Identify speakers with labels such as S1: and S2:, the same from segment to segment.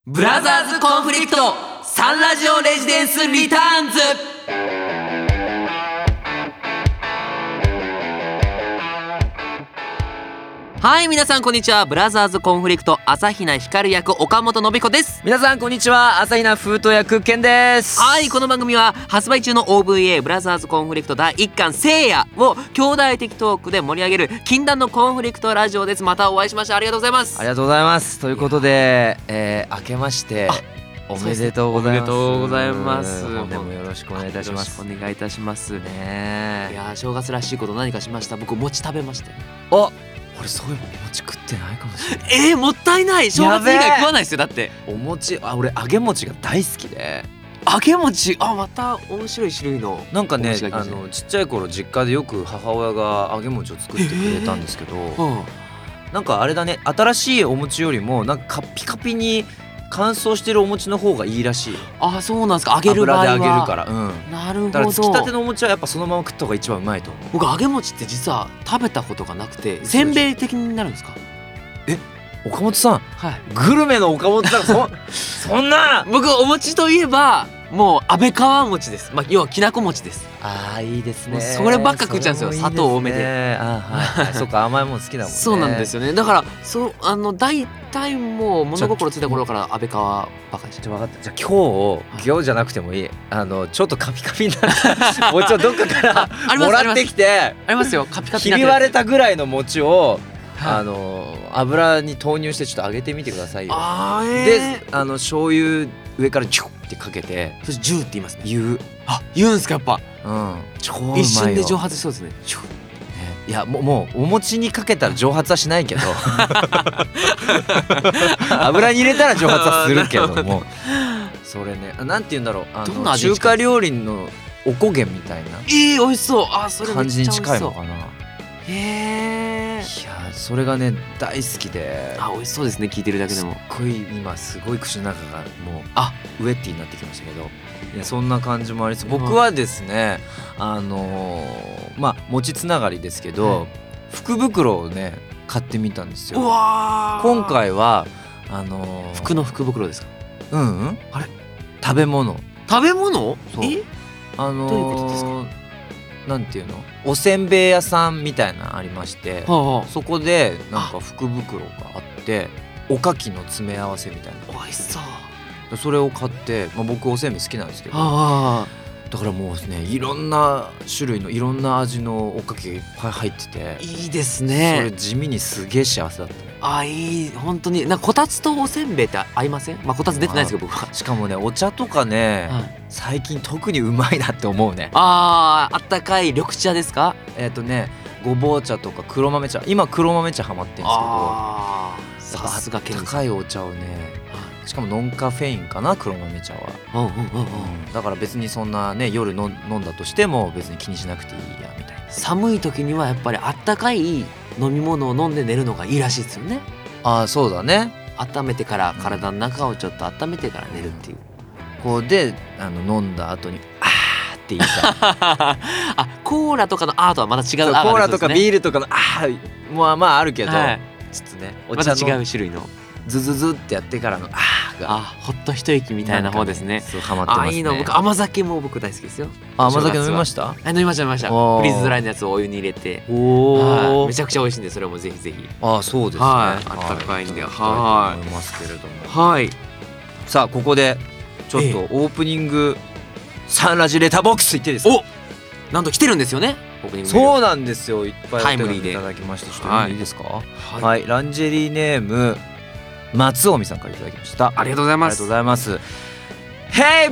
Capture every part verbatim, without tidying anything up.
S1: ブラザーズコンフリクトサンラジオレジデンスリターンズ。はい、皆さんこんにちは。ブラザーズコンフリクト朝比奈光役岡本信彦です。
S2: 皆さんこんにちは。朝比奈風斗役健です。
S1: はい、この番組は発売中の オーブイエー ブラザーズコンフリクトだいいっかん聖夜を兄弟的トークで盛り上げる禁断のコンフリクトラジオです。またお会いしました。ありがとうございます。
S2: ありがとうございます。ということで、えー、明けましておめでとうございます。
S1: おめでとうございます。
S2: 本年もよろしくお願いいたします。
S1: よろしくお願いいたします
S2: ね。
S1: いやー、正月らしいこと何かしました？僕餅食べましたよ。
S2: お俺そういえば餅食ってないかもしれない。
S1: えー、もったいない。正月以外食わないですよ。だって
S2: お餅、あ、俺揚げ餅が大好きで。
S1: 揚げ餅、あ、また面白い種類の
S2: なんかね、あのちっちゃい頃実家でよく母親が揚げ餅を作ってくれたんですけど、えーうん、なんかあれだね、新しいお餅よりもなんかカッピカピに乾燥してるお餅の方がいいらしい。
S1: あ、そうなんですか。揚げる場合は
S2: 油で揚げるから、うん、
S1: なるほど。
S2: だからつきたてのお餅はやっぱそのまま食った方が一番うまいと思う。
S1: 僕揚げ餅って実は食べたことがなくて、せんべい的になるんですか？
S2: え、岡本さん、
S1: はい、
S2: グルメの岡本さんそ, そんな
S1: 僕お餅といえばもう安倍川餅です。まあ、要はきなこ餅です。
S2: ああ、いいですね。
S1: そればっか食っちゃうんですよ。砂糖多めで。
S2: あ、はいはい、そっか、甘いもの好きだもんね。
S1: そうなんですよね。だからそう、あの大体もう物心ついた頃から安倍川ばかりして。
S2: じゃあ分かった。じゃあ今日今日じゃなくてもいい。あのちょっとカピカピになった餅をどっかからもらってきて、
S1: ありますよ。カピカピ
S2: ひび割れたぐらいの餅をあの油に投入してちょっと揚げてみてくださいよ。
S1: あ、えー、
S2: で、あの醤油上からジュッってかけて、
S1: そしてジューって言いますね。
S2: 言う。
S1: あ、言うんすか。やっぱ、
S2: うん、超うまいよ。
S1: 一瞬で蒸発しそうですね。
S2: いや、もう、もうお餅にかけたら蒸発はしないけど油に入れたら蒸発はするけどもそれね、なんて言うんだろう、あの中華料理のおこげみたいな
S1: えー、美味しそう。あ、それ
S2: 感じに近いのかな。
S1: へえ。
S2: いや、それがね大好きで。
S1: あ、美味しそうですね。聞いてるだけでも。
S2: すっごい今すごい口の中がもうあウエッティになってきましたけど、いや、そんな感じもあります。僕はですね、あのー、まあ餅つながりですけど、はい、福袋をね買ってみたんですよ。
S1: うわ、
S2: 今回はあのー、
S1: 服の福袋ですか？
S2: うん、うん、あれ食べ物
S1: 食べ物
S2: そう、
S1: え、
S2: あのー、
S1: どういうことですか？
S2: なんていうの、おせんべい屋さんみたいなのありまして、はあはあ、そこでなんか福袋があっておかきの詰め合わせみたいな。
S1: 美味しそう。
S2: それを買って、まあ、僕おせんべい好きなんですけど、
S1: はあ、
S2: だからもうね、いろんな種類のいろんな味のおかきがいっぱい入ってて、
S1: いいですね。
S2: それ地味にすげえ幸せだったね。
S1: あ、いい。本当になんかこたつとおせんべいって合いません？まあこたつ出てないですけど僕は。
S2: しかもね、お茶とかね、はい、最近特にうまいなって思うね。
S1: ああ、あったかい緑茶ですか？
S2: えっとね、ごぼう茶とか黒豆茶、今黒豆茶ハマってるんですけど、
S1: あ、さすが
S2: あったかいお茶をね、しかもノンカフェインかな、黒豆茶は。
S1: うんうんうんうん、
S2: だから別にそんなね、夜の飲んだとしても別に気にしなくていいやみたいな。
S1: 寒い時にはやっぱりあったかい飲み物を飲んで寝るのがいいらしいですよね。
S2: ああ、そうだね。
S1: 温めてから体の中をちょっと温めてから寝るっていう、
S2: うん、こうであの飲んだ後にあーって言いたい
S1: あ、コーラとかのあーとはまた違う。
S2: コーラとかビールとかのあーもまああるけど、はい、ちょっとね、
S1: お茶のまた違う種類の
S2: ズズズってやってからのあーが、
S1: あ、ほっと一息みたいな方ですね。
S2: そう、ハマってますね。
S1: あ、いいの。僕甘酒も僕大好きですよ。
S2: あ、甘酒飲みました？
S1: あ、飲みました飲みました。フリーズドライのやつをお湯に入れて、
S2: お
S1: めちゃくちゃ美味しいんで、それもぜひぜひ。
S2: あ、そうですね。
S1: はい、あったかいんで、はい、
S2: 思いますけれども。
S1: はい。
S2: さあ、ここでちょっとオープニングサンラジレターボックスいっていいですか？
S1: お、なんと来てるんですよね。オープニング。
S2: そうなんですよ。いっぱい
S1: タイムリーで
S2: いただきまして、ちょっと読んでいいですか？
S1: はい、
S2: はい、ランジェリーネーム松尾美さんからいただきました。
S1: ありがとうございます。
S2: ありがとうございます。Hey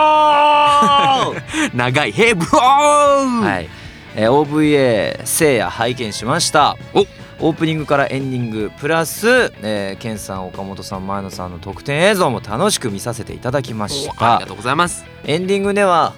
S2: bro
S1: 長い Hey bro
S2: はい、えー、オーブイエー 聖夜拝見しました。おオープニングからエンディングプラス、えー、ケンさん、岡本さん、前野さんの特典映像も楽しく見させていただきました。
S1: ありがとうございます。
S2: エンディングでは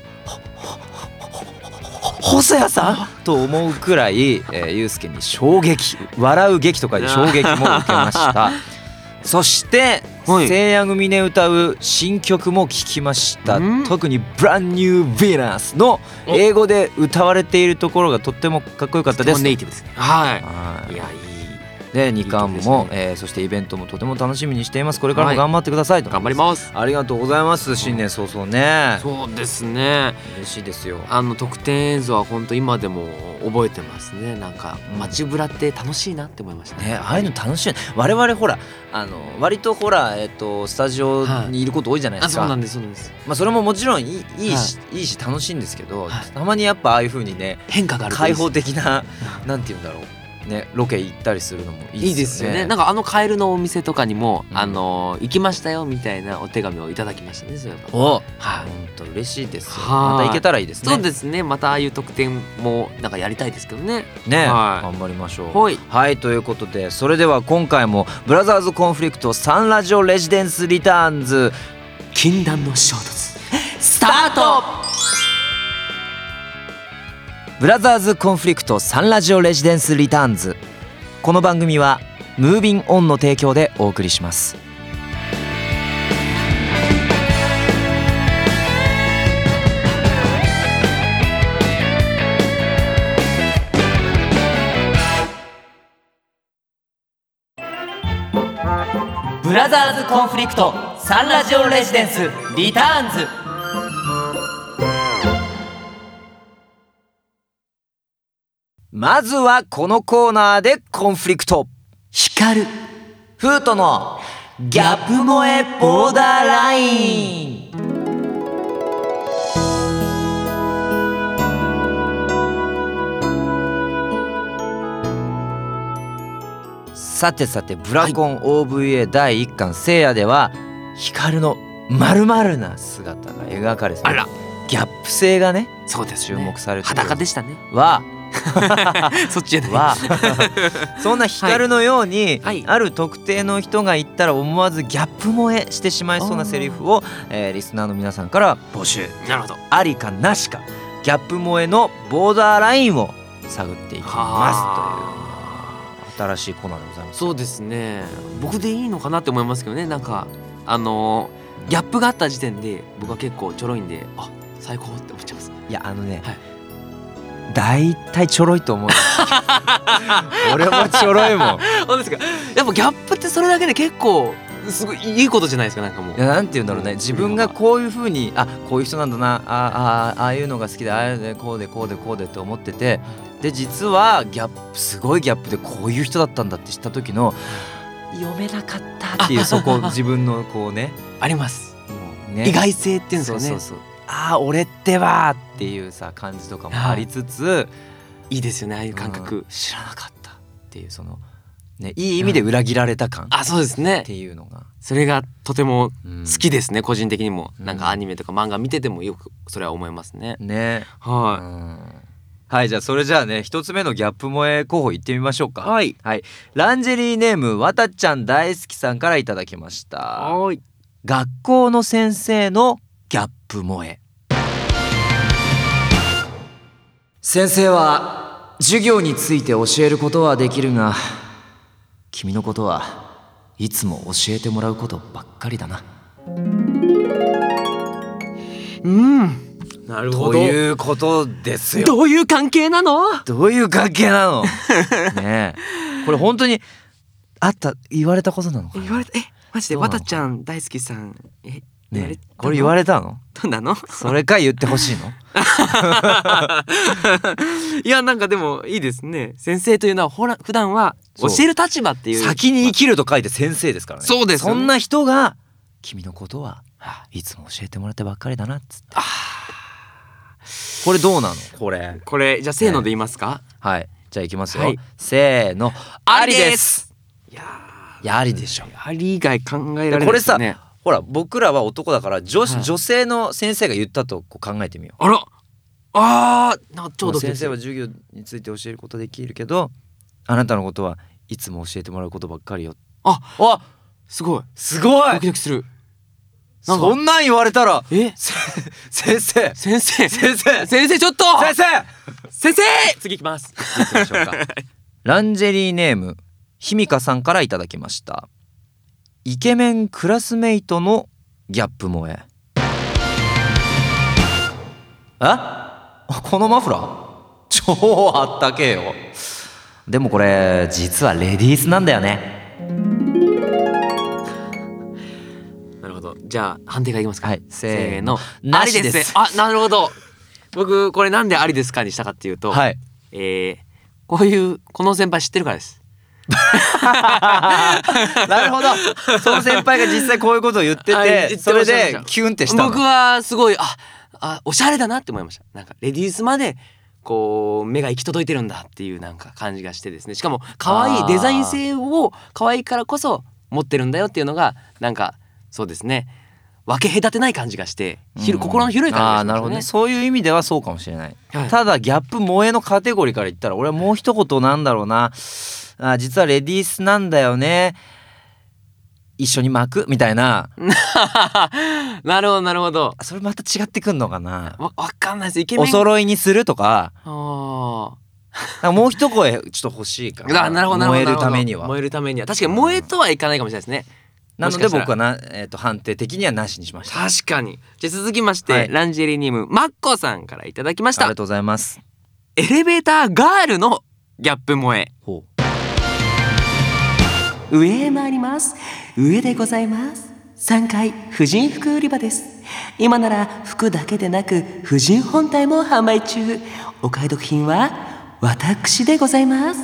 S2: 細谷さんと思うくらい、えー、ゆうすけに衝撃、笑う劇とかで衝撃も受けましたそして聖夜組で歌う新曲も聴きました。特にブランニューヴィーナスの英語で歌われているところがとってもかっこよかったです。
S1: ネイティブですね。はい、いや、いい
S2: でにかんも、
S1: いい曲ですね
S2: えーそしてイベントもとても楽しみにしています。これからも頑張ってくださいと、
S1: 頑張ります。
S2: ありがとうございます。新年早々ね、
S1: そうですね。
S2: 嬉しいですよ。
S1: あの特典映像は本当今でも覚えてますね。なんか
S2: うん
S1: 街ぶらって楽しいなって思いました
S2: ね、ああいうの楽しい。我々ほらあの割とほら、えっとスタジオにいること多いじゃないですか、
S1: あ、そうなんですそうなんです。
S2: まあ、それももちろんいいいいし、い、いし楽しいんですけど、
S1: はい
S2: たまにやっぱああいう風にね
S1: 変化があるといいです
S2: 開放的ななんて言うんだろうね、ロケ行ったりするのもいいですよね。
S1: いいですよね。なんかあのカエルのお店とかにも、
S2: うん
S1: あの行きましたよみたいなお手紙をいただきましたね。そういえば。
S2: お、
S1: はい
S2: 本当嬉しいですよ。
S1: はい
S2: また行けたらいいですね。
S1: そうですね。またああいう特典もなんかやりたいですけどね。
S2: ね、
S1: はい
S2: 頑張りましょう。
S1: はい。
S2: はい、ということでそれでは今回もブラザーズコンフリクトサンラジオレジデンスリターンズ
S1: 禁断の衝突スタート。
S2: ブラザーズコンフリクトサンラジオレジデンスリターンズ。この番組はムービンオンの提供でお送りします。
S1: ブラザーズコンフリクトサンラジオレジデンスリターンズ。
S2: まずはこのコーナーでコンフリクト。
S1: 光る
S2: フートのギャップ萌えボーダーライン。さてさてブラコン オーブイエー だいいっかん聖夜では光の丸々な姿が描かれて、
S1: あら、
S2: ギャップ性がね
S1: そうですね。
S2: 注目されてる
S1: 裸でしたね。
S2: は
S1: そっちじゃない。
S2: はそんな光のように、
S1: はい
S2: ある特定の人が言ったら思わずギャップ萌えしてしまいそうなセリフを、えーリスナーの皆さんから募集。
S1: なるほど。
S2: ありかなしかギャップ萌えのボーダーラインを探っていきますという新しいコーナーでございます。
S1: そうですね。僕でいいのかなって思いますけどね。なんかあのーギャップがあった時点で僕は結構ちょろいんで、あ、最高って思っちゃいます。
S2: いやあのね、
S1: はい
S2: だいたいちょろいと思う俺もちょろいもん。
S1: そうですか。やっぱギャップってそれだけで結構すごいいいことじゃないですか。なんかもう
S2: いやなんて言うんだろうね、自分がこういう風にあこういう人なんだな、ああああいうのが好きで、ああいうのでこうでこうでこうでって思ってて、で実はギャップすごいギャップでこういう人だったんだって知った時の読めなかったっていうそこ自分のこうね
S1: あります。
S2: ね
S1: 意外性っていうんですかね。
S2: そうそうそう、ああ俺ってばっていうさ感じとかもありつつ、
S1: いいですよね、ああいう感覚。
S2: うん知らなかったっていうそのねいい意味で裏切られた感っ
S1: あ、そうですね
S2: て。いうのが
S1: それがとても
S2: 好
S1: 好きですね、個人的にも。
S2: うん
S1: なんかアニメとか漫画見ててもよくそれは思いますね。
S2: ね。う
S1: は
S2: んはいじゃあそれじゃあね一つ目のギャップ萌え候補いってみましょうか。
S1: はい
S2: はい、ランジェリーネームわたちゃん大好きさんからいただきまし
S1: い。
S2: た。
S1: はい。
S2: 学校の先生のギャップ萌え。先生は授業について教えることはできるが、君のことはいつも教えてもらうことばっかりだな。
S1: うん。なるほど。
S2: ということですよ。
S1: どういう関係なの？
S2: どういう関係なのねえこれ本当にあった言われたことなのかな。
S1: 言われた。え、マジで
S2: どうなの
S1: わたちゃん大好きさん。え、言われ
S2: ねえ
S1: たの
S2: これ言われたの？
S1: どうなの？
S2: それか言ってほしいの？
S1: いや、なんかでもいいですね。先生というのはほら普段は教える立場っていう。
S2: 先に生きると書いて先生ですからね。
S1: そうですよね
S2: そんな人が君のことはいつも教えてもらってばっかりだなっつって。これどうなのこれ。
S1: これじゃあせーので言いますか？
S2: はいじゃあいきますよ、
S1: はい
S2: せーのありです。
S1: いや
S2: いやありでしょ。
S1: ー、あり以外考えられない
S2: これさ
S1: ですね。
S2: ほら僕らは男だから女,、
S1: はい
S2: 女性の先生が言ったとこう考えてみよう。
S1: あら、あー、なんかちょうど
S2: 先生は授業について教えることできるけど、あなたのことはいつも教えてもらうことばっかりよ。
S1: あ、
S2: あ
S1: すごい。
S2: すごい
S1: ドキドキする。なんか
S2: そんなん言われたら
S1: え、
S2: せ先生
S1: 先生、
S2: 先生
S1: 先生ちょっと。
S2: 先生
S1: 先生、次行きます。
S2: 行きましょうかランジェリーネームひみかさんからいただきました。イケメンクラスメイトのギャップ萌え。あこのマフラー超あったけえよ。 でもこれ実はレディースなんだよね。
S1: なるほど。じゃあ判定がいきますか。
S2: はい、せーの。
S1: ありです。あ、なるほど。僕これなんでありですかにしたかっていうと、
S2: はい、
S1: えー、こういうこの先輩知ってるからです。
S2: なるほど。その先輩が実際こういうことを言ってて、それでキュンってしたの。
S1: 僕はすごい、ああ、おしゃれだなって思いました。なんかレディースまでこう目が行き届いてるんだっていうなんか感じがしてですね。しかも可愛いデザイン性を可愛いからこそ持ってるんだよっていうのがなんかそうですね、分け隔てない感じがして、ひろ心の広い感じがしますね。あ、なるほどね。
S2: そういう意味ではそうかもしれない、はい、ただギャップ萌えのカテゴリーから言ったら俺はもう一言なんだろうな、あ、実はレディースなんだよね、一緒に巻くみたいな
S1: なるほどなるほど。
S2: それまた違ってくんのかな。
S1: わわかんないです。イケメン
S2: お揃いにするとか、
S1: あ
S2: あ、もう一声ちょっと欲しいかな。
S1: なるほどなるほど。
S2: 燃えるためには
S1: 燃えるためには確かに燃えとはいかないかもしれないですね。
S2: なので僕はな、えー、と判定的にはなしにしました。
S1: 確かに。じゃあ続きまして、はい、ランジェリーネームマッコさんからいただきました。
S2: ありがとうございます。
S1: エレベーターガールのギャップ萌え。ほう。上へ参ります。上でございます。さんがい婦人服売り場です。今なら服だけでなく婦人本体も販売中。お買い得品は私でございます。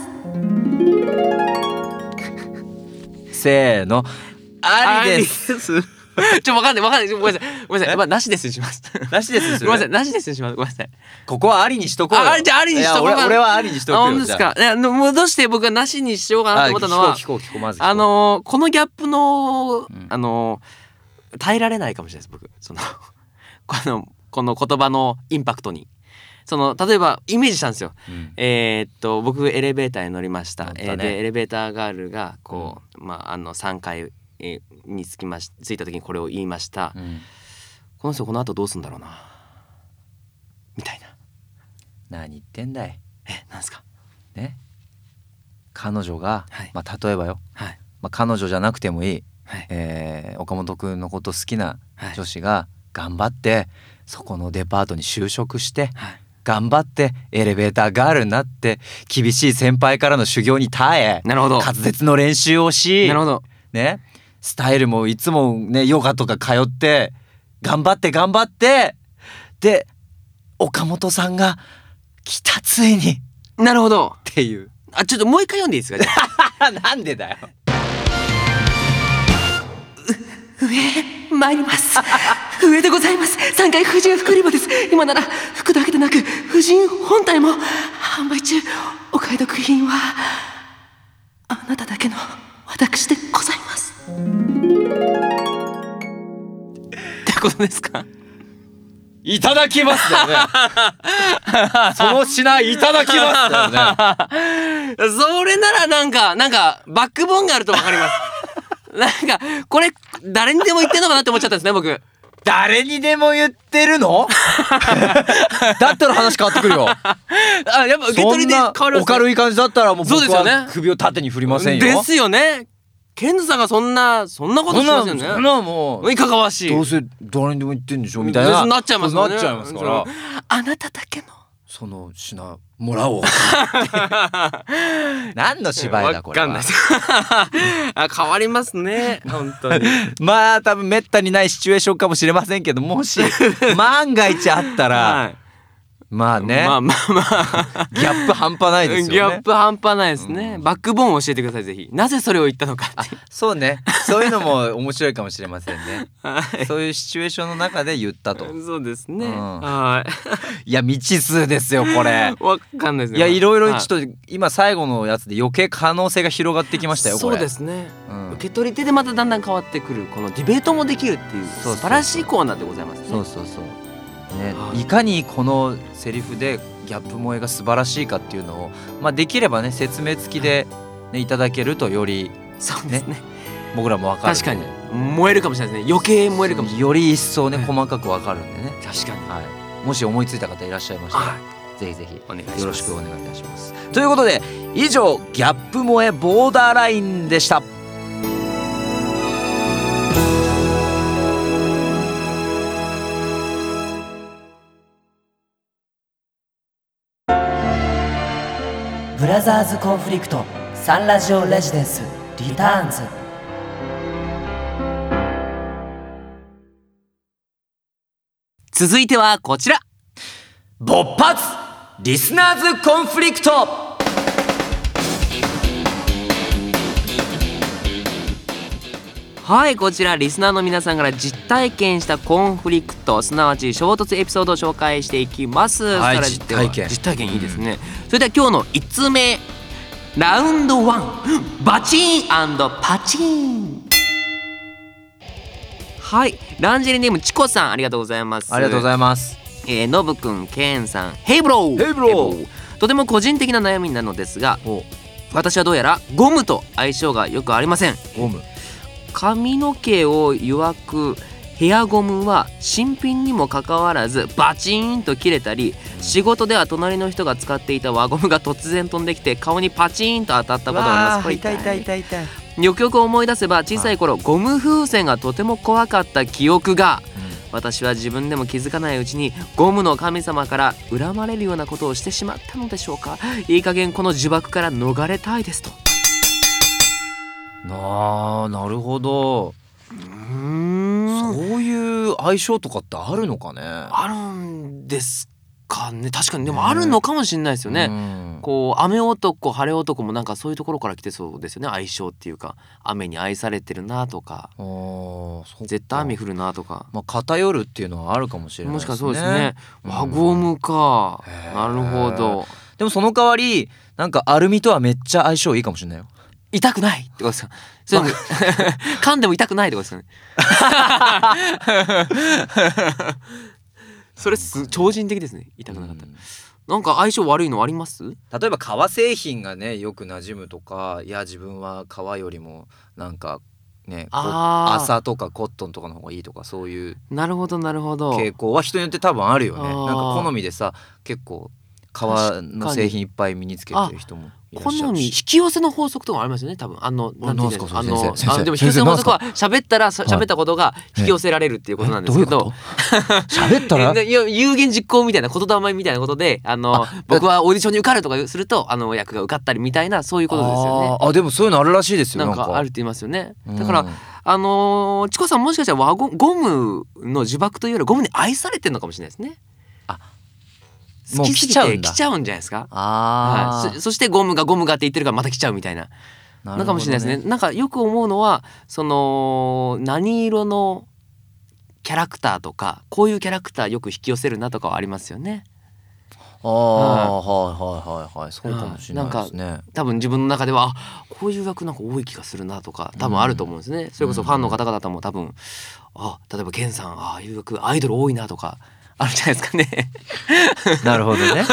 S2: せーの、ありです。
S1: ちょわかんないわかんない。ごめんなさいごめんなさい。まあなしですにします。
S2: なしです。
S1: ごめんなさい、なしですにします。ごめんなさい。
S2: ここはありにしとこうよ。
S1: あ、じゃあありにしとこう。
S2: 俺はありにしとくよ。
S1: あ、本当ですか。いや、もうどうして僕はなしにしようかなと思ったのは、
S2: 聞こう聞こう聞こう、まず
S1: あのこのギャップのあの耐えられないかもしれないです僕。そのこのこの言葉のインパクトに。その例えばイメージしたんですよ、うん、えー、っと僕エレベーターに乗りました、ね、えー、でエレベーターガールがこう、うん、まああのさんかいに着きまし着いた時にこれを言いました、うん、この人この後どうすんだろうなみたいな。
S2: 何言ってんだい。
S1: え、なんですか
S2: ね、彼女が、はい、まあ例えばよ、はい、まあ、彼女じゃなくてもいい、はい、えー、岡本くんのこと好きな女子が頑張ってそこのデパートに就職して、はい、頑張ってエレベーターガールになって厳しい先輩からの修行に耐え、
S1: なるほど、
S2: 滑舌の練習をし、
S1: なるほど
S2: ね、スタイルもいつもねヨガとか通って頑張って頑張って、で岡本さんが来たついに。
S1: なるほど
S2: っていう。
S1: あ、ちょっともう一回読んでいいですか。
S2: なんでだよ。
S1: 上へ参ります。上でございます。さんがい婦人服売り場です。今なら服だけでなく婦人本体も販売中。お買い得品はあなただけの私でございます。ってことですか。
S2: いただきますだよね。その品いただきますだよね。
S1: それならなんかなんかバックボーンがあるとわかります。なんかこれ誰にでも言ってんのかなって思っちゃったんですね僕。
S2: 誰にでも言ってるの？だったら話変わってくるよ。
S1: あ、やっぱ受け取りで変わりますね。
S2: お軽い感じだったらもう僕は首を縦に振りませんよ。
S1: ですよね。ケンズさんがそんなそんなことしませんよね。
S2: そんなもう
S1: いかがわしい。
S2: どうせ誰にでも言ってんでしょみたいな。
S1: なっちゃいますよね。
S2: なっちゃいますから。
S1: あなただけの
S2: その品もらおう。何の芝居だこれは。わかんないです。
S1: あ、変わりますね本当に。
S2: まあ多分めったにないシチュエーションかもしれませんけど、もし万が一あったら、はい、まあね、
S1: まあまあまあ
S2: ギャップ半端ないですよね。
S1: ギャップ半端ないですね、うん、バックボーンを教えてくださいぜひ。なぜそれを言ったのかって。
S2: そうね、そういうのも面白いかもしれませんね。はい、そういうシチュエーションの中で言ったと。
S1: そうですね、うん、はい。
S2: いや未知数ですよこれ。
S1: わかんないですね。
S2: いやいろいろちょっと今最後のやつで余計可能性が広がってきましたよこれ。
S1: そうですね、うん、受け取り手でまただんだん変わってくるこのディベートもできるっていう素晴らしいコーナーでございますね。
S2: そうそうそうね、はい、いかにこのセリフでギャップ萌えが素晴らしいかっていうのを、まあ、できればね説明付きで、ね、いただけるとより、ね、
S1: そうですね、
S2: 僕らも分かる。
S1: 確かに燃えるかもしれないですね。余計燃えるかもしれない。
S2: より一層ね、はい、細かく分かるんでね。
S1: 確かに、はい、
S2: もし思いついた方いらっしゃいましたら、はい、ぜひぜひ
S1: お願いします。
S2: よろしくお願いいたします。ということで以上ギャップ萌えボーダーラインでした。
S3: ブラザーズコンフリクトサンラジオレジデンスリターンズ。
S1: 続いてはこちら、
S2: 勃発リスナーズコンフリクト。
S1: はい、こちらリスナーの皆さんから実体験したコンフリクト、すなわち衝突エピソードを紹介していきます。
S2: はい、
S1: それでは
S2: 実体験
S1: 実体験いいですね、うん、それでは今日のいち通目、ラウンドワン、バチーン&パチン。はい、ランジェリーネームチコさん、ありがとうございます。
S2: ありがとうございます。
S1: えー、ノブくん、ケンさん、ヘイブロー、
S2: ヘイブロー。
S1: とても個人的な悩みなのですが、私はどうやらゴムと相性がよくありません。
S2: ゴム、
S1: 髪の毛を弱くヘアゴムは新品にもかかわらずバチーンと切れたり、仕事では隣の人が使っていた輪ゴムが突然飛んできて顔にパチーンと当たったことがあります。これ
S2: 痛い痛い痛い痛い。
S1: よくよく思い出せば小さい頃ゴム風船がとても怖かった記憶が、うん、私は自分でも気づかないうちにゴムの神様から恨まれるようなことをしてしまったのでしょうか。いい加減この呪縛から逃れたいですと。
S2: なあ、なるほど。うーん、そういう相性とかってあるのかね。
S1: あるんですかね。確かにでもあるのかもしれないですよね、うん、こう雨男晴れ男もなんかそういうところから来てそうですよね。相性っていうか、雨に愛されてるなとか、あ、絶対雨降るなとか、
S2: まあ、偏るっていうのはあるかもしれないですね。
S1: もしかそうですね、輪ゴムか、うん、なるほど。
S2: でもその代わりなんかアルミとはめっちゃ相性いいかもしれないよ。
S1: 痛くないってことですか。そう噛んでも痛くないってことですよね。それす超人的ですね。痛くなかったら、うん、なんか相性悪いのあります？
S2: 例えば革製品がねよく馴染むとか、いや自分は革よりもなんかね麻とかコットンとかの方がいいとか、そういう
S1: なるほどなるほど
S2: 傾向は人によって多分あるよね。なんか好みでさ、結構革の製品いっぱい身につけてる人もいらっしゃるし、
S1: 好み引き寄せの法則とかありますよね多分。あのなんていうんですか、あの
S2: 先生
S1: あでも引き寄せの法則は喋ったら喋ったことが引き寄せられるっていうことなんですけど、
S2: 喋ったら
S1: 有言実行みたいな言霊みたいなことで、あの僕はオーディションに受かるとかするとあの役が受かったりみたいな、そういうことですよね。
S2: ああ、でもそういうのあるらしいですよ。
S1: なんかあるって言いますよね。だからあのチコさんもしかしたら輪ゴゴムの呪縛というよりゴムに愛されてるのかもしれないですね。あ、好きすぎて来ちゃうんじゃないですか。あ、はい、そ, そしてゴムがゴムがって言ってるからまた来ちゃうみたいなのかもしれないですね。なんかよく思うのは、その何色のキャラクターとかこういうキャラクターよく引き寄せるなとかはありますよね。
S2: ああ、はいはいはいはい、そうかもしれないですね。
S1: なんか多分自分の中ではこういう役なんか多い気がするなとか多分あると思うんですね、うん、それこそファンの方々も多分、あ、例えばケンさんああいう役アイドル多いなとかあるんじゃないですかね。
S2: なるほどね。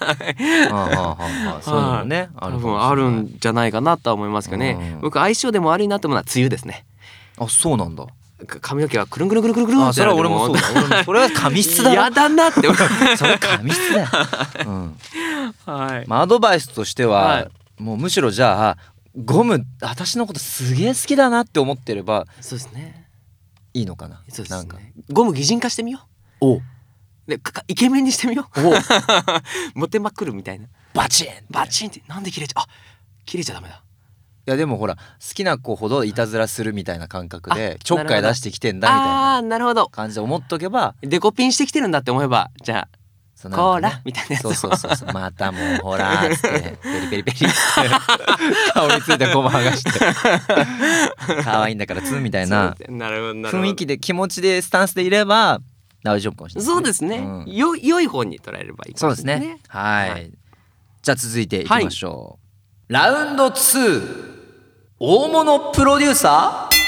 S2: そういうのもね、
S1: ある多分あるんじゃないかなとは思いますけどね、うん、僕相性でも悪いなと思うのは梅雨ですね。
S2: あ、そうなんだ。
S1: 髪の毛がくるんくるんくるんくるんくるんってなる。
S2: それは俺もそうだ。俺もそれは髪質だろ。
S1: やだなって。
S2: それ髪質だよ。うん、
S1: はい。
S2: まあアドバイスとしては、はい、もうむしろじゃあゴム私のことすげえ好きだなって思ってれば、
S1: そうですね。
S2: いいのかな。
S1: そうですね。なんかゴム擬人化してみよう。お。でイケメンにしてみよう。モテまくるみたいな。バチンバチンってなんで切れちゃう。あ、切れちゃダメだ。
S2: いやでもほら好きな子ほどいたずらするみたいな感覚でちょっかい出してきてんだみたいな感じで思っとけば、
S1: デコピンしてきてるんだって思えば、じゃあコーラみたいなやつ。
S2: そうそうそうそう、またもうほらーっつってペリペリペリって顔についたゴム剥がして可愛いんだからツンみたいな雰囲気で気持ちでスタンスでいれば大丈夫かもしれない、ね、
S1: そうですね、うん、よ良い方に捉えればいいかもしれないですね。
S2: そうですね。はい、はい、じゃあ続いていきましょう、はい、ラウンドツー、大物プロデューサー。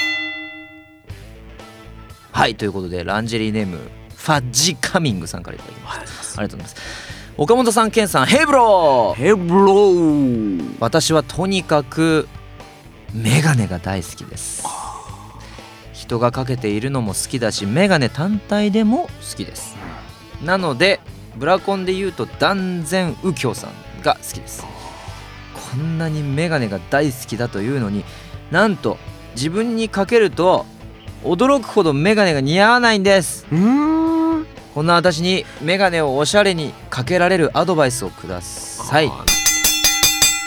S2: はい、ということでランジェリーネームファッジカミングさんからいただきました。ありがとうございます。岡本さん、ケンさん、ヘイブロー。
S1: ヘイブロー。
S2: 私はとにかくメガネが大好きです。人がかけているのも好きだし、メガネ単体でも好きです。なのでブラコンで言うと断然右京さんが好きです。こんなにメガネが大好きだというのに、なんと自分にかけると驚くほどメガネが似合わないんです。うーん、こんな私にメガネをおしゃれにかけられるアドバイスをください。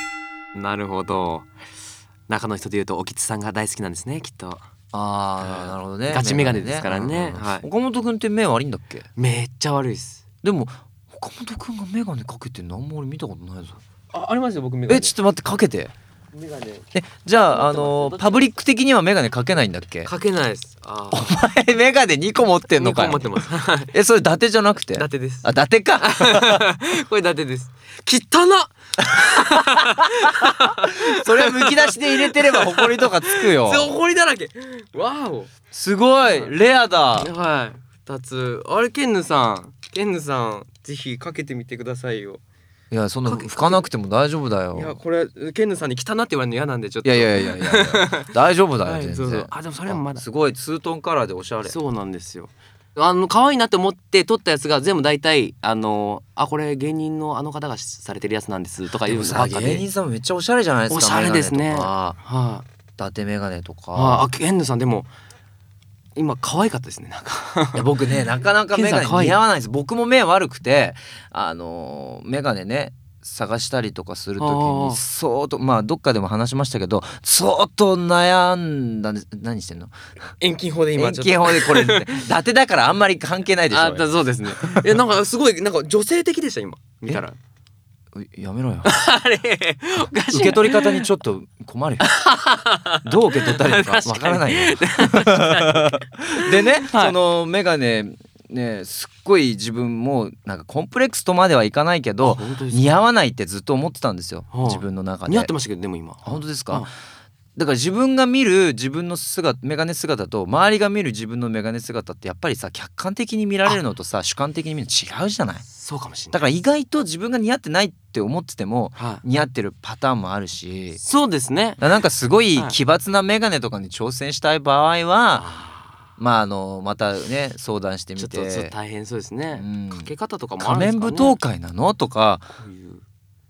S1: なるほど。中の人でいうとおきつさんが大好きなんですねきっと。
S2: ああなるほどね。
S1: ガチメガネですからね、
S2: うんうん
S1: はい、
S2: 岡本くんって目悪いんだっけ？
S1: めっちゃ悪いです。
S2: でも岡本くんがメガネかけて何も俺見たことないぞ。
S1: あ、ありますよ僕メガネ。
S2: えちょっと待ってかけて。
S1: メガネ
S2: えじゃああのパブリック的にはメガネかけないんだっけ？
S1: かけないです。あ
S2: お前メガネにこ持ってんのかよ。
S1: にこ持ってます。
S2: えそれ伊達じゃなくて？
S1: 伊達です。
S2: あ伊達か。
S1: これ伊達です。汚な。
S2: それはむき出しで入れてればホコリとかつくよ。
S1: ほこりだらけ。わお。
S2: すごいレアだ。
S1: はい。二つ。あれケンヌさん、ケンヌさんぜひかけてみてくださいよ。
S2: いやそんな拭かなくても大丈夫だよ。
S1: いやこれケンヌさんに汚なって言われるの嫌なんでちょっと。
S2: いやいやいやいやいや大丈夫だよ、はい、全然
S1: そうそう。あでもそれもまだ
S2: すごいツートンカラーでおしゃれ。
S1: そうなんですよ。あの可愛いなって思って撮ったやつが全部大体あのあこれ芸人のあの方がされてるやつなんですとかいうのばっかで。
S2: 芸人さんもめっちゃおしゃれじゃないですか。
S1: おしゃれですね。
S2: はい、
S1: あ、
S2: 伊達メガネとか。
S1: ああケンヌさんでも今可愛かったですねなんか。
S2: いや僕ねなかなかメガネ似合わないです。僕も目悪くてあのメガネね探したりとかするときに相当まあどっかでも話しましたけど相当悩んだんです。何してんの？
S1: 遠近法で今
S2: ちょっと遠近法でこれ、ね、伊達だからあんまり関係ないでしょ。
S1: あそうですね。えなんかすごいなんか女性的でした今見たら。
S2: やめろよ。
S1: あれ
S2: 受け取り方にちょっと困るよ。どう受け取ったらいいのかわからないよ。でね、はい、そのメガネねすっごい自分もなんかコンプレックスとまではいかないけど似合わないってずっと思ってたんですよ、はあ、自分の中で。
S1: 似合ってましたけどでも今。
S2: 本当ですか？
S1: はあ、
S2: だから自分が見る自分の姿メガネ姿と周りが見る自分のメガネ姿ってやっぱりさ客観的に見られるのとさ主観的に見るの違うじゃない。
S1: そうかもしれない。
S2: だから意外と自分が似合ってないって思ってても、
S1: はい、
S2: 似合ってるパターンもあるし。
S1: そうですね。
S2: なんかすごい奇抜なメガネとかに挑戦したい場合は、はい、まああのまたね相談してみて。
S1: ちょっと大変そうですね、うん、かけ方とかもあ
S2: るんですかね。仮面舞踏会なのとか
S1: こういう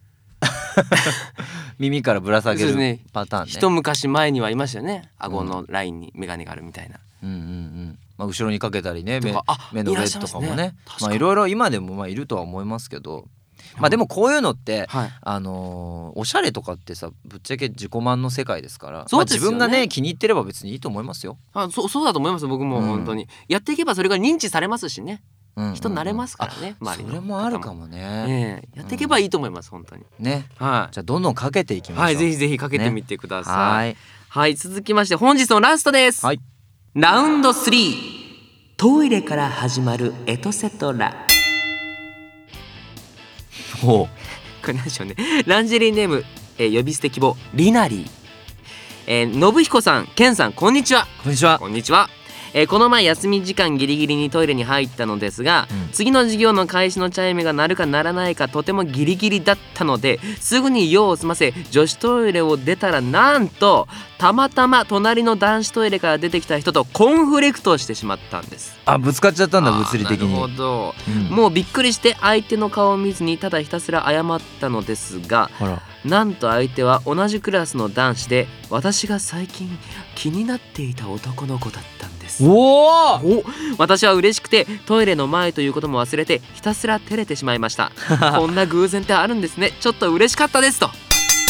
S2: 耳からぶら下げるパターンね。
S1: 一昔前にはいましたよね顎のラインにメガネがあるみたいな、
S2: うんうんうんまあ、後ろにかけたりね目, 目の上とかもね、
S1: ね
S2: まあいろいろ今でもまあいるとは思いますけど、まあでもこういうのって、
S1: はい、
S2: あのー、おしゃれとかってさぶっちゃけ自己満の世界ですから、
S1: そうですよね。
S2: まあ、自分がね気に入ってれば別にいいと思いますよ。
S1: あ そ, そうだと思います僕も本当に、うん、やっていけばそれが認知されますしね、うんうんうん、人になれますからね。周りの
S2: それもあるかもね、
S1: ねやっていけばいいと思います、うん、本当にね、
S2: はい、じゃあどんどんかけていきましょう。
S1: はい、ぜひぜひかけてみてください、ね、
S2: はい、
S1: はい、続きまして本日のラストです、
S2: はい、
S1: ラウンドスリートイレから始まるエトセトラ。
S2: ほう
S1: これ何でしょうね。ランジェリーネーム、えー、呼び捨て希望リナリー、えー、信彦さんケンさんこんにちは。
S2: こんにちは。
S1: こんにちは。えー、この前休み時間ギリギリにトイレに入ったのですが、うん、次の授業の開始のチャイムが鳴るか鳴らないかとてもギリギリだったのですぐに用を済ませ女子トイレを出たらなんとたまたま隣の男子トイレから出てきた人とコンフレクトしてしまったんです。
S2: あ、ぶつかっちゃったんだ物理的に。
S1: なるほど、うん、もうびっくりして相手の顔を見ずにただひたすら謝ったのですが、なんと相手は同じクラスの男子で私が最近気になっていた男の子だったんです。
S2: お
S1: お私は嬉しくてトイレの前ということも忘れてひたすら照れてしまいましたこんな偶然ってあるんですね。ちょっと嬉しかったですと。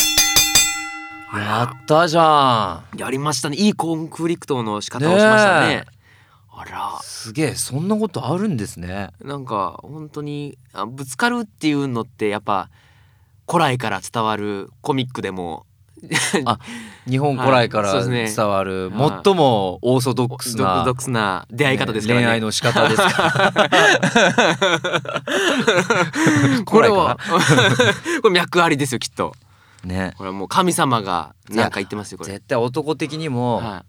S2: やったじゃん。
S1: やりましたね。いいコンフリクトの仕方をしましたね。ねあら
S2: すげえ、そんなことあるんですね。
S1: なんか本当にあぶつかるっていうのってやっぱ古来から伝わるコミックでも
S2: あ、日本古来から伝わる最もオーソドックスな、
S1: オーソドックスな出会い方ですからね。
S2: 恋愛の仕方ですから
S1: これはこれ脈ありですよきっと
S2: ね。
S1: これはもう神様がなんか言ってますよこれ。
S2: 絶対男的にも、
S1: はい、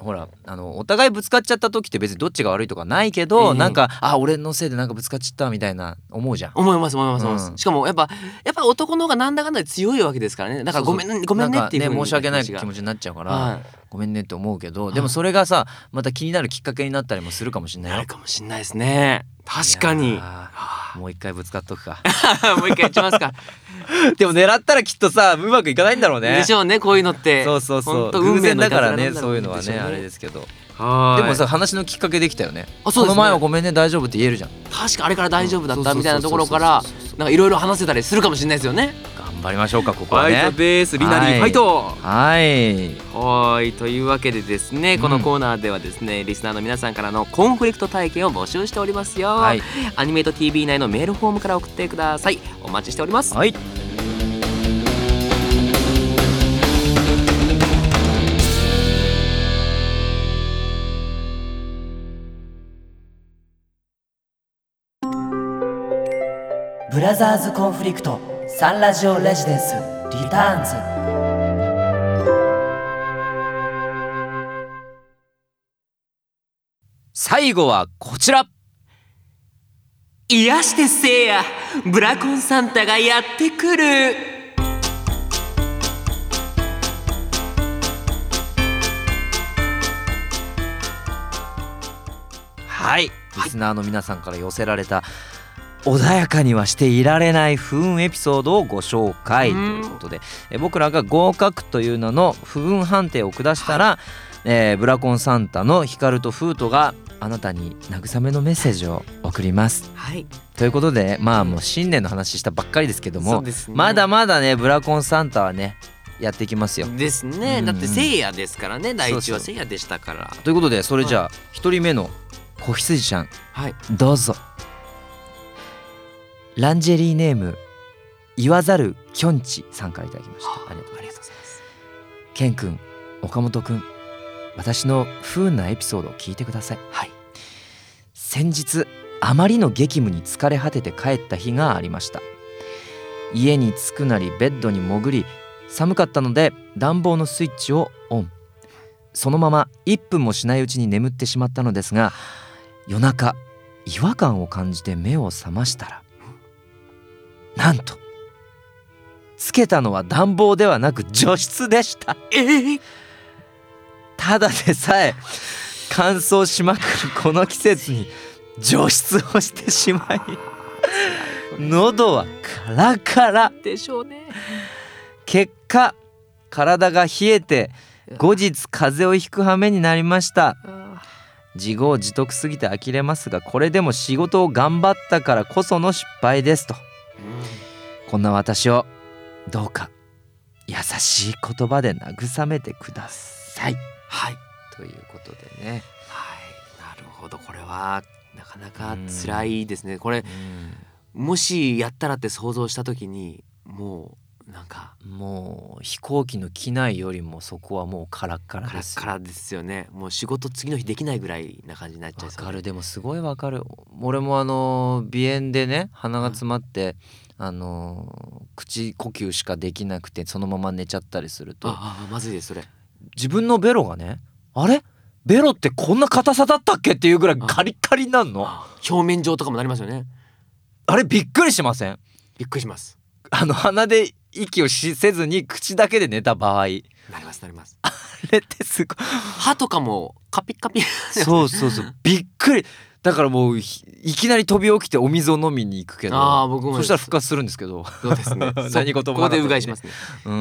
S2: ほらあのお互いぶつかっちゃった時って別にどっちが悪いとかないけど、えー、なんかあ俺のせいでなんかぶつかっちゃったみたいな思うじゃん。
S1: 思います思います思います、うん、しかもやっぱやっぱ男の方がなんだかんだで強いわけですからね。だからごめん、そうそうごめんねっていう風に
S2: ね、申し訳ない気持ちになっちゃうから、はい、ごめんねって思うけど、
S1: はい、
S2: でもそれがさまた気になるきっかけになったりもするかもしれないよ。
S1: なるかもしれないですね。確かに。
S2: もう一回ぶつかっとくか
S1: もう一回やっちゃいますか
S2: でも狙ったらきっとさうまくいかないんだろうね。
S1: でしょうねこういうのって。
S2: そうそうそう偶然だからねそういうのはねあれですけど。でもさ話のきっかけできたよね。あ、そうですね、この前はごめんね大丈夫って言えるじゃん。
S1: 確かあれから大丈夫だったみたいなところからなんかいろいろ話せたりするかもしれないですよね。
S2: 頑張りましょうかここはね。
S1: ファイトですリナリーファイト。
S2: はい
S1: はいというわけでですね、このコーナーではですね、うん、リスナーの皆さんからのコンフリクト体験を募集しておりますよ、はい、アニメイト ティーブイ 内のメールフォームから送ってください。お待ちしております。
S2: はい。
S3: ブラザーズコンフリクトサンラジオレジデンスリターンズ。
S2: 最後はこちら。
S1: 癒してせいや、ブラコンサンタがやってくる。
S2: はい、リスナーの皆さんから寄せられた穏やかにはしていられない不運エピソードをご紹介ということで、え僕らが合格という名の不運判定を下したら、はい、えー、ブラコンサンタのヒカルとフートがあなたに慰めのメッセージを送ります、はい、ということで、まあもう新年の話したばっかりですけども、ね、まだまだねブラコンサンタはねやっていきますよ。
S1: ですね、うんうん、だってせいやですからね、第一はせいやでしたから。そうそう
S2: ということで、それじゃあ一人目の子羊ちゃん、はい、どうぞ。ランジェリーネーム言わざるきょんちさんからいただきました。ありがとうございます。ケンくん、岡本くん、私の不運なエピソードを聞いてください。はい。先日あまりの激務に疲れ果てて帰った日がありました。家に着くなりベッドに潜り、寒かったので暖房のスイッチをオン。そのままいっぷんもしないうちに眠ってしまったのですが、夜中違和感を感じて目を覚ましたら、なんとつけたのは暖房ではなく除湿でした。えー、ただでさえ乾燥しまくるこの季節に除湿をしてしまい喉はカラカラ
S1: でしょうね。
S2: 結果体が冷えて後日風邪をひく羽目になりました。自業自得すぎて呆れますが、これでも仕事を頑張ったからこその失敗ですと。こんな私をどうか優しい言葉で慰めてください。はい、ということでね。
S1: はい、なるほど。これはなかなか辛いですね。これもしやったらって想像した時に、もうなんか
S2: もう飛行機の機内よりもそこはもうカラッカラですよ。
S1: カラッカラですよね。もう仕事次の日できないぐらいな感じになっちゃいそう。
S2: わかる。でもすごいわかる。俺もあの鼻炎でね、鼻が詰まって、うん、あの口呼吸しかできなくてそのまま寝ちゃったりすると、
S1: ああまずいですそれ。
S2: 自分のベロがね、あれベロってこんな硬さだったっけっていうぐらいカリッカリになるの。
S1: 表面上とかもなりますよね。
S2: あれびっくりしません？
S1: びっくりします。
S2: あの鼻で息をしせずに口だけで寝た場合、なり
S1: ますなります。
S2: あれってすごい。
S1: 歯とかもカピッカピ。
S2: そうそうそう、びっくり。だからもう い, いきなり飛び起きてお水を飲みに行くけど、あ僕もそしたら復活するんですけど。
S1: そうですね。
S2: 何事も
S1: ここでうがいしますね。うん。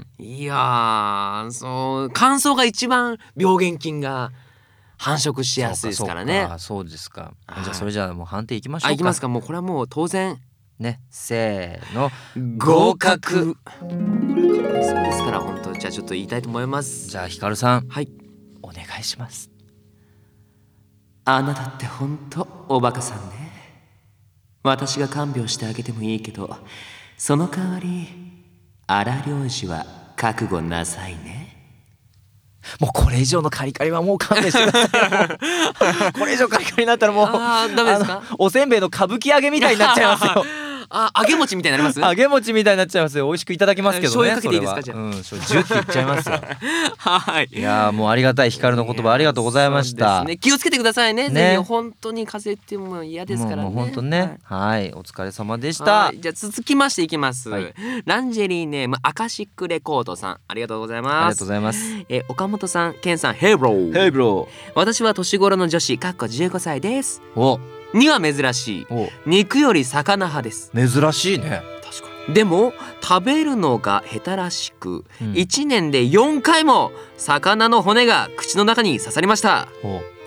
S1: いやー、そう乾燥が一番病原菌が繁殖しやすいですからね。
S2: そうかそうですか。じゃあそれじゃあもう判定いきましょうか。
S1: あいきますか。もうこれはもう当然
S2: ね、せーの
S1: 合格。そうですから本当。じゃあちょっと言いたいと思います。
S2: じゃあひかるさん、
S1: はい、
S2: お願いします。
S1: あなたって本当おバカさんね。私が看病してあげてもいいけど、その代わり荒療治は覚悟なさいね。
S2: もうこれ以上のカリカリはもう勘弁してくださいよ。これ以上カリカリになったらもう
S1: あダメですか？
S2: おせんべいの歌舞伎揚げみたいになっちゃいますよ。
S1: あ揚げ餅みたいになります？
S2: 揚げ餅みたいになっちゃいますよ。美味しくいただきますけどね。
S1: 醤油かけていいですか？じゃあ、
S2: うん、醤油ジュっていっちゃいますよ。
S1: はい。
S2: いやもうありがたいヒカルの言葉ありがとうございました。
S1: ね、気をつけてくださいね。ね、ぜひ本当に風邪っても嫌ですからね。
S2: もう本当ね。はい、はい、お疲れ様でした。
S1: じゃあ続きましていきます、はい、ランジェリーネームアカシックレコードさん、ありがとうございます。
S2: ありがとうございます。
S1: えー、岡本さん、ケンさん、ヘイブロー。
S2: ヘイブロー。
S1: 私は年頃の女子かっこじゅうごさいです。
S2: お
S1: には珍しい肉より魚派です。
S2: 珍しいね。
S1: 確かに。でも食べるのが下手らしく、うん、いちねんでよんかいも魚の骨が口の中に刺さりました。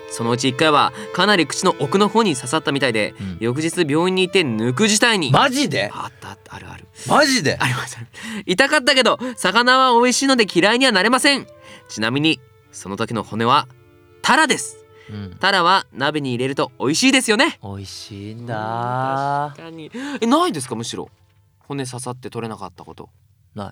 S1: そのうちいっかいはかなり口の奥の方に刺さったみたいで、うん、翌日病院に行って抜く事態に。
S2: マジで？
S1: あったあった、あるある。
S2: マジで？
S1: あります。痛かったけど魚は美味しいので嫌いにはなれません。ちなみにその時の骨はタラです、うん、タラは鍋に入れると美味しいですよね。
S2: 美味しいんだ。
S1: 確かに。え、ないですか？むしろ骨刺さって取れなかったこと。
S2: ない。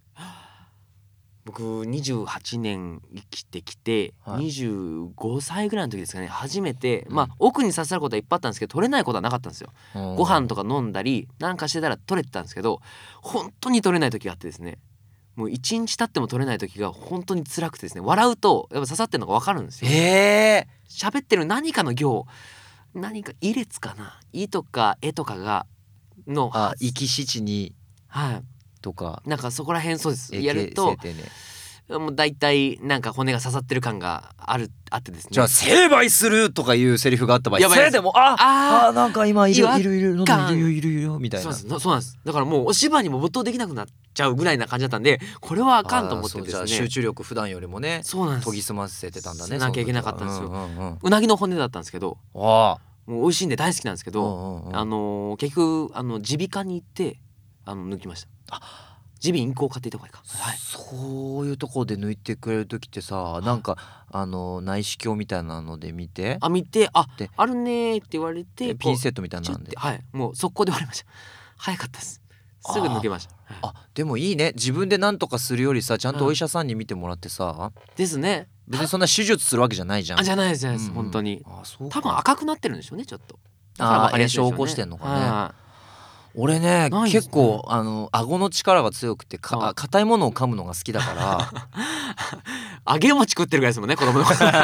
S1: 僕にじゅうはちねん生きてきて、はい、にじゅうごさいぐらいの時ですかね、初めて、うん、まあ奥に刺さることはいっぱいあったんですけど取れないことはなかったんですよ。ご飯とか飲んだりなんかしてたら取れてたんですけど、本当に取れない時があってですね、もう一日経っても取れない時が本当に辛くてですね、笑うとやっぱ刺さってるのが分かるんですよ。
S2: えー、
S1: 喋ってる何かの行、何か異列かな、いとかえとかがの
S2: あ生き七に、
S1: はい
S2: とか
S1: なんかそこら辺そうですやるともう大体なんか骨が刺さってる感があるあってですね。
S2: じゃあ成敗するとかいうセリフがあった場合、それでもああなんか今いるいるいるいるいるいるいるみたいな。
S1: そうなんです、そうなんです。だからもうお芝居にも没頭できなくなっちゃうぐらいな感じだったんで、これはあかんと思ってですね。
S2: じゃあ集中力普段よりもね、
S1: そうなんです、
S2: 研ぎ澄ませてたんだね。
S1: しなきゃいけなかったんですよ。うんうんうん、うなぎの骨だったんですけど、あもう美味しいんで大好きなんですけど、うんうんうん、あのー、結局あの耳鼻科に行ってあの抜きました。あ耳鼻咽喉科って言った方がいいか、はい、
S2: そういうところで抜いてくれる時ってさ、なんかあの内視鏡みたいなので見て
S1: あ見てああるねって言われて
S2: ピンセットみたいなんで、
S1: はい、もう速攻で終わりました。早かったです。すぐ抜けました。
S2: あ、はい、あでもいいね、自分で何とかするよりさ、ちゃんとお医者さんに見てもらってさ、
S1: うん、ですね。
S2: 別にそんな手術するわけじゃないじゃん。
S1: あじゃないですじゃないです、うんうん、本当に。あそう多分赤くなってるんでしょうね、ちょっと。
S2: あ炎症を起こしてんのかね。はい、俺ね結構あの顎の力が強くてか硬いものを噛むのが好きだから
S1: 揚げ餅食ってるぐらいですもんね、子供の頃だ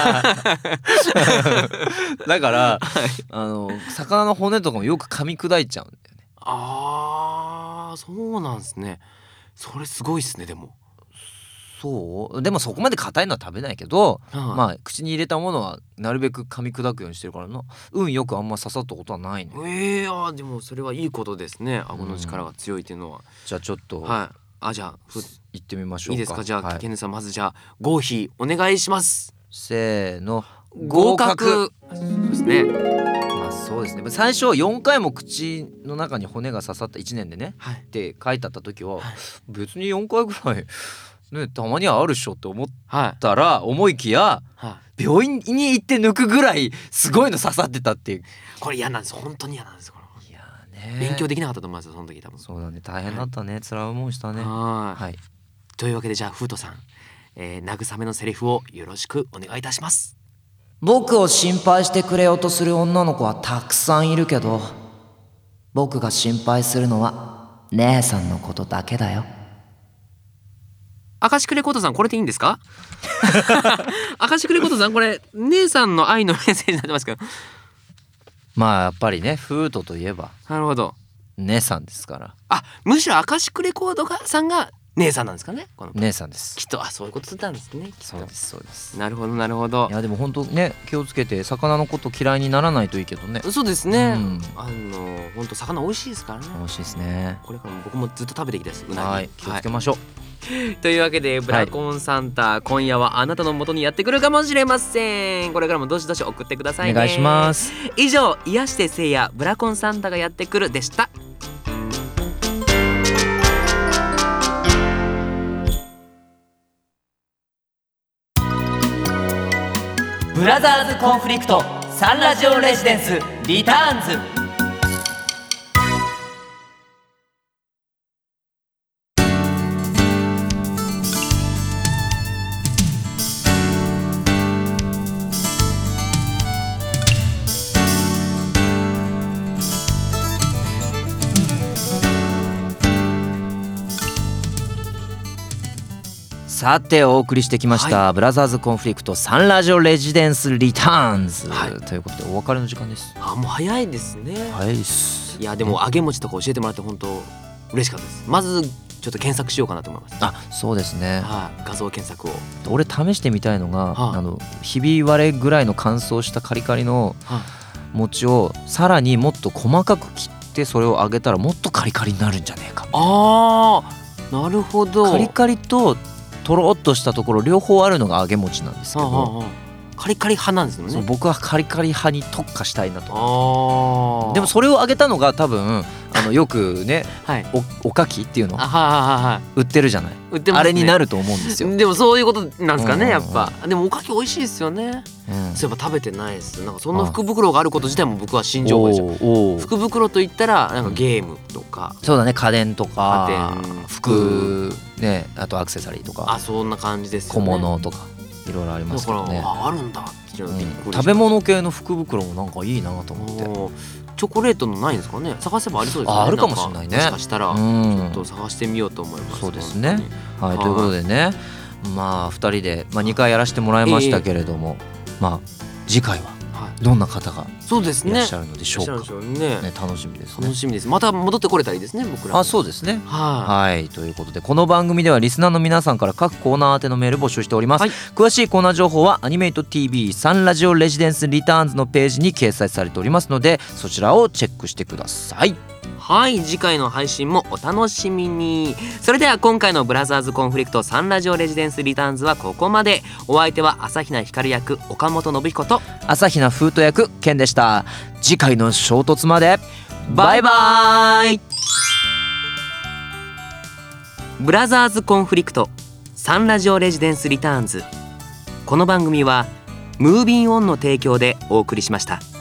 S2: から、はい、あの魚の骨とかもよく噛み砕いちゃうんだよね。
S1: あーそうなんですね。それすごいですね。でも
S2: そうでもそこまで硬いのは食べないけど、はあ、まあ口に入れたものはなるべく噛み砕くようにしてるからな。運よくあんま刺さったことはないね。
S1: えー、あでもそれはいいことですね、顎の力が強いっていうのは。
S2: じゃあちょっと、
S1: はい、あじゃあ
S2: 行ってみましょうか。
S1: いいですか。じゃあ、はい、ケンネさんまずじゃあ合否お願いします。
S2: せーの
S1: 合格。そうですね。
S2: まあそうですね。最初よんかいも口の中に骨が刺さったいちねんでね、はい、って書いてあった時は、はい、別によんかいぐらいね、たまにはあるっしょって思ったら、はい、思いきや、はい、病院に行って抜くぐらいすごいの刺さってたっていう。
S1: これ嫌なんです、本当に嫌なんです。これ
S2: いやね
S1: 勉強できなかったと思いますよ、その時多分。
S2: そうだね、大変だったね、はい、辛い思いしたね。
S1: はい、はい、というわけでじゃあフートさん、えー、慰めのセリフをよろしくお願いいたします。
S3: 僕を心配してくれようとする女の子はたくさんいるけど、僕が心配するのは姉さんのことだけだよ。
S1: アカシクレコードさん、これでいいんですか？アカシクレコードさん、これ姉さんの愛のメッセージになってますけど。
S2: まあやっぱりね、フートといえば
S1: なるほど
S2: 姉さんですから。
S1: あ、むしろアカシクレコードさんが姉さんなんですかね。この
S2: 姉さんです
S1: きっと。あ、そういうことなんですね。
S2: そうですそうです。
S1: なるほどなるほど。
S2: いやでも本当ね、気をつけて魚のこと嫌いにならないといいけどね。
S1: そうですね、うん、あの本当魚美味しいですからね。
S2: 美味しいですね。
S1: これからも僕もずっと食べていきたいです、うなぎ。
S2: はい、気をつけましょう、
S1: はい、というわけでブラコンサンタ、はい、今夜はあなたの元にやってくるかもしれません。これからもどしどし送ってくださいね。
S2: お願いします。
S1: 以上、癒してせいやブラコンサンタがやってくるでした。
S3: ブラザーズコンフリクトサンラジオレジデンスリターンズ。
S2: さてお送りしてきました、はい、ブラザーズコンフリクトサンラジオレジデンスリターンズ、はい、ということでお別れの時間です。
S1: あ、もう早いですね。
S2: 早いです。
S1: いやでも揚げ餅とか教えてもらって本当嬉しかったです。まずちょっと検索しようかなと思います。
S2: あ、そうですね、
S1: はい、画像検索を。
S2: 俺試してみたいのが、はあ、あのひび割れぐらいの乾燥したカリカリの餅をさらにもっと細かく切ってそれを揚げたらもっとカリカリになるんじゃねえか。
S1: あー、なるほど。
S2: カリカリととろっとしたところ両方あるのが揚げ餅なんですけど、はあはあ、
S1: カリカリ派なんですよね。
S2: そう僕はカリカリ派に特化したいなと。
S1: あ
S2: でもそれを挙げたのが多分あのよくね
S1: はい
S2: お, おかきっていうの
S1: あはいはいはいはい
S2: 売ってるじゃない、
S1: 売ってますね。
S2: あれになると思うんですよ。
S1: でもそういうことなんですかね、
S2: うん
S1: やっぱ。でもおかき美味しいですよね。
S2: うん
S1: そういえば食べてないです。なんかそんな福袋があること自体も僕は新情報でした。
S2: おーおー
S1: 福袋といったらなんかゲームとか、
S2: そうだね、家電とか
S1: 家電
S2: 服ね、あとアクセサリーとか
S1: あそんな感じですよ
S2: 小
S1: ね。
S2: 物とかいろいろありますけどね
S1: だから、ああるんだっていうの
S2: うん
S1: びっくりしました。
S2: 食べ物系の福袋もなんかいいなと思って。
S1: おーチョコレートのないんですかね。探せばありそうですよね。
S2: ああるかもしれないね
S1: んかもしかしたらち
S2: うん
S1: ょっと探してみようと思います。
S2: そうですね
S1: 本当に
S2: はい、ということでね、まあふたりで、まあ、にかいやらせてもらいましたけれども、まあ次回は
S1: はい
S2: どんな方が
S1: そうですね。
S2: いらっしゃるのでしょうか。
S1: いらっしゃるんでしょうね
S2: ね、楽しみですね
S1: 楽。しみです。また戻ってこれたらいいですね、僕らも。
S2: あ、そうですね。
S1: は
S2: はい、ということでこの番組ではリスナーの皆さんから各コーナー宛てのメール募集しております、
S1: はい
S2: 詳しいコーナー情報はアニメイト ティーブイ サンラジオレジデンスリターンズのページに掲載されておりますので、そちらをチェックしてください。
S1: はい、次回の配信もお楽しみに。それでは今回のブラザーズコンフリクトサンラジオレジデンスリターンズはここまで。お相手は朝比奈ひかる役岡本信彦と
S2: 朝比奈風斗役ケンでした。次回の衝突まで
S1: バイバイ。ブラザーズコンフリクトサンラジオレジデンスリターンズ。この番組はムービンオンの提供でお送りしました。